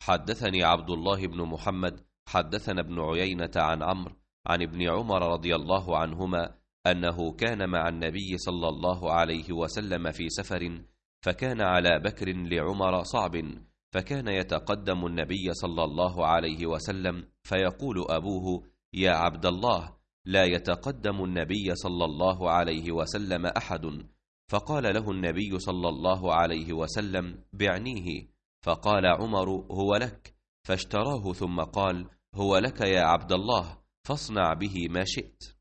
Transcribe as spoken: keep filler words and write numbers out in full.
حدثني عبد الله بن محمد حدثنا ابن عيينة عن عمرو عن ابن عمر رضي الله عنهما أنه كان مع النبي صلى الله عليه وسلم في سفر، فكان على بكر لعمر صعب، فكان يتقدم النبي صلى الله عليه وسلم فيقول أبوه: يا عبد الله، لا يتقدم النبي صلى الله عليه وسلم أحد. فقال له النبي صلى الله عليه وسلم: بعنيه. فقال عمر: هو لك. فاشتراه ثم قال: هو لك يا عبد الله، فاصنع به ما شئت.